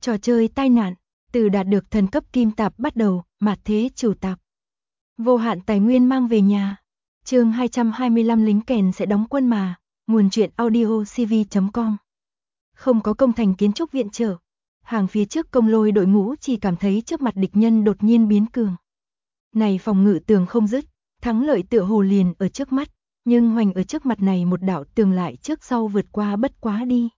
Trò chơi tai nạn, từ đạt được thần cấp kim tạp bắt đầu, mạt thế chủ tạp. Vô hạn tài nguyên mang về nhà. Chương 225 lính kèn sẽ đóng quân mà, nguồn truyện audio cv.com. Không có công thành kiến trúc viện trợ. Hàng phía trước công lôi đội ngũ chỉ cảm thấy trước mặt địch nhân đột nhiên biến cường. Này phòng ngự tường không dứt, thắng lợi tựa hồ liền ở trước mắt, nhưng hoành ở trước mặt này một đạo tường lại trước sau vượt qua bất quá đi.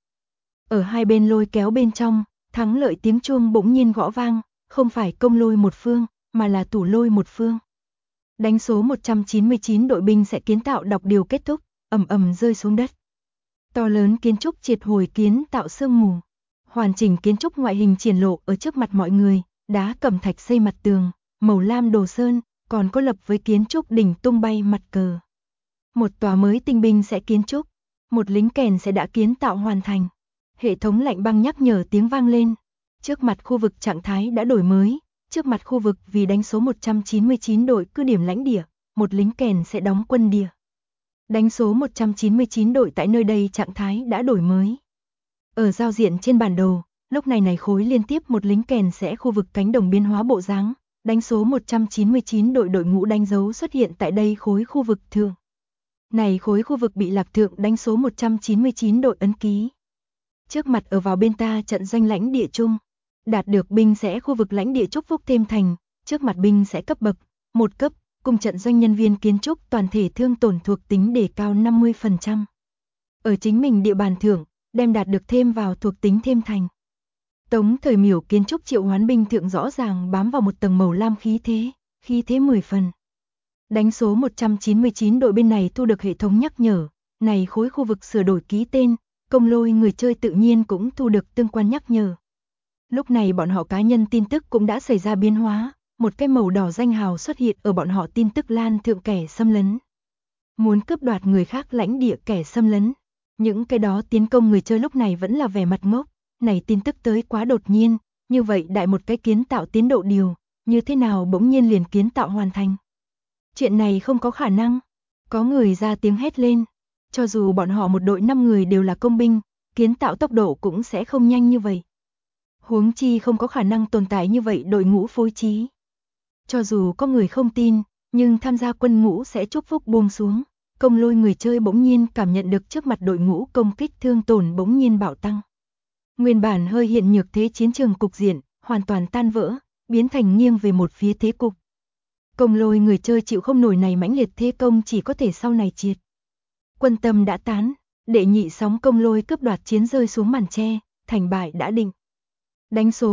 Ở hai bên lôi kéo bên trong, thắng lợi tiếng chuông bỗng nhiên gõ vang, không phải công lôi một phương, mà là tủ lôi một phương. Đánh số 199 đội binh sẽ kiến tạo đọc điều kết thúc, ầm ầm rơi xuống đất. To lớn kiến trúc triệt hồi kiến tạo sương mù. Hoàn chỉnh kiến trúc ngoại hình triển lộ ở trước mặt mọi người, đá cẩm thạch xây mặt tường, màu lam đồ sơn, còn có lập với kiến trúc đỉnh tung bay mặt cờ. Một tòa mới tinh binh sẽ kiến trúc, một lính kèn sẽ đã kiến tạo hoàn thành. Hệ thống lạnh băng nhắc nhở tiếng vang lên. Trước mặt khu vực trạng thái đã đổi mới, trước mặt khu vực vì đánh số 199 đội cứ điểm lãnh địa, một lính kèn sẽ đóng quân địa. Đánh số 199 đội tại nơi đây trạng thái đã đổi mới. Ở giao diện trên bản đồ, lúc này khối liên tiếp một lính kèn sẽ khu vực cánh đồng biến hóa bộ dáng, đánh số 199 đội đội ngũ đánh dấu xuất hiện tại đây khối khu vực thượng. Này khối khu vực bị lạc thượng đánh số 199 đội ấn ký. Trước mặt ở vào bên ta trận doanh lãnh địa chung, đạt được binh sẽ khu vực lãnh địa chúc phúc thêm thành, trước mặt binh sẽ cấp bậc, 1 cấp, cùng trận doanh nhân viên kiến trúc toàn thể thương tổn thuộc tính đề cao 50%. Ở chính mình địa bàn thưởng, đem đạt được thêm vào thuộc tính thêm thành. Tống thời miểu kiến trúc triệu hoán binh thượng rõ ràng bám vào một tầng màu lam khí thế 10 phần. Đánh số 199 đội bên này thu được hệ thống nhắc nhở, này khối khu vực sửa đổi ký tên, công lôi người chơi tự nhiên cũng thu được tương quan nhắc nhở. Lúc này bọn họ cá nhân tin tức cũng đã xảy ra biến hóa, một cái màu đỏ danh hào xuất hiện ở bọn họ tin tức lan thượng kẻ xâm lấn. Muốn cướp đoạt người khác lãnh địa kẻ xâm lấn. Những cái đó tiến công người chơi lúc này vẫn là vẻ mặt ngốc, này tin tức tới quá đột nhiên, như vậy đại một cái kiến tạo tiến độ điều, như thế nào bỗng nhiên liền kiến tạo hoàn thành. Chuyện này không có khả năng, có người ra tiếng hét lên, cho dù bọn họ một đội 5 người đều là công binh, kiến tạo tốc độ cũng sẽ không nhanh như vậy. Huống chi không có khả năng tồn tại như vậy đội ngũ phối trí. Cho dù có người không tin, nhưng tham gia quân ngũ sẽ chúc phúc buông xuống. Công lôi người chơi bỗng nhiên cảm nhận được trước mặt đội ngũ công kích thương tổn bỗng nhiên bạo tăng. Nguyên bản hơi hiện nhược thế chiến trường cục diện, hoàn toàn tan vỡ, biến thành nghiêng về một phía thế cục. Công lôi người chơi chịu không nổi này mãnh liệt thế công chỉ có thể sau này triệt. Quân tâm đã tán, đệ nhị sóng công lôi cướp đoạt chiến rơi xuống màn tre, thành bại đã định. Đánh số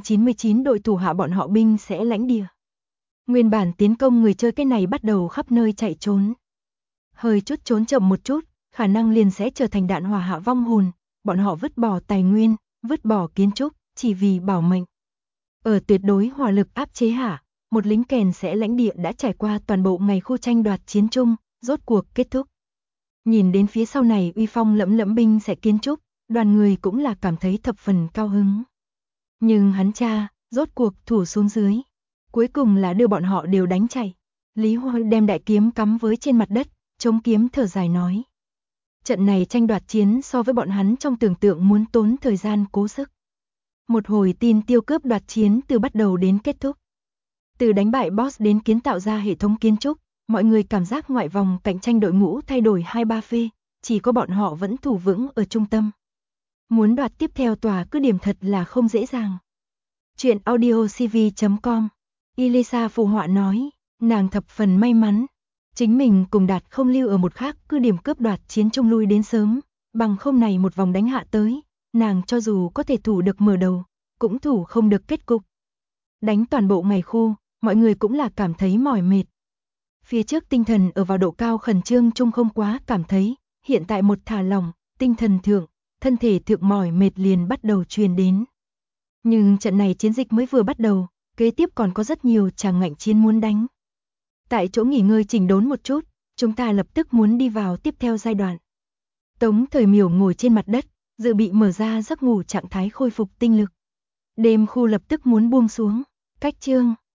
199 đội thủ hạ bọn họ binh sẽ lãnh địa. Nguyên bản tiến công người chơi cái này bắt đầu khắp nơi chạy trốn. Hơi chút trốn chậm một chút, khả năng liền sẽ trở thành đạn hỏa hạ vong hồn, bọn họ vứt bỏ tài nguyên, vứt bỏ kiến trúc, chỉ vì bảo mệnh. Ở tuyệt đối hỏa lực áp chế hạ, một lính kèn sẽ lãnh địa đã trải qua toàn bộ ngày khu tranh đoạt chiến chung, rốt cuộc kết thúc. Nhìn đến phía sau này uy phong lẫm lẫm binh sẽ kiến trúc, đoàn người cũng là cảm thấy thập phần cao hứng. Nhưng hắn cha, rốt cuộc thủ xuống dưới, cuối cùng là đưa bọn họ đều đánh chạy. Lý Hoa đem đại kiếm cắm với trên mặt đất, chống kiếm thở dài nói. Trận này tranh đoạt chiến so với bọn hắn trong tưởng tượng muốn tốn thời gian cố sức. Một hồi tin tiêu cướp đoạt chiến từ bắt đầu đến kết thúc. Từ đánh bại boss đến kiến tạo ra hệ thống kiến trúc, mọi người cảm giác ngoại vòng cạnh tranh đội ngũ thay đổi 2-3 phê, chỉ có bọn họ vẫn thủ vững ở trung tâm. Muốn đoạt tiếp theo tòa cứ điểm thật là không dễ dàng. Chuyện audio cv.com. Elisa phụ họa nói, nàng thập phần may mắn. Chính mình cùng Đạt không lưu ở một khác cứ điểm cướp đoạt chiến chung lui đến sớm, bằng không này một vòng đánh hạ tới, nàng cho dù có thể thủ được mở đầu, cũng thủ không được kết cục. Đánh toàn bộ ngày khu, mọi người cũng là cảm thấy mỏi mệt. Phía trước tinh thần ở vào độ cao khẩn trương chung không quá cảm thấy, hiện tại một thả lỏng, tinh thần thượng, thân thể thượng mỏi mệt liền bắt đầu truyền đến. Nhưng trận này chiến dịch mới vừa bắt đầu, kế tiếp còn có rất nhiều tràng ngạnh chiến muốn đánh. Tại chỗ nghỉ ngơi chỉnh đốn một chút, chúng ta lập tức muốn đi vào tiếp theo giai đoạn. Tống thời miểu ngồi trên mặt đất, dự bị mở ra giấc ngủ trạng thái khôi phục tinh lực. Đêm khu lập tức muốn buông xuống, cách chương.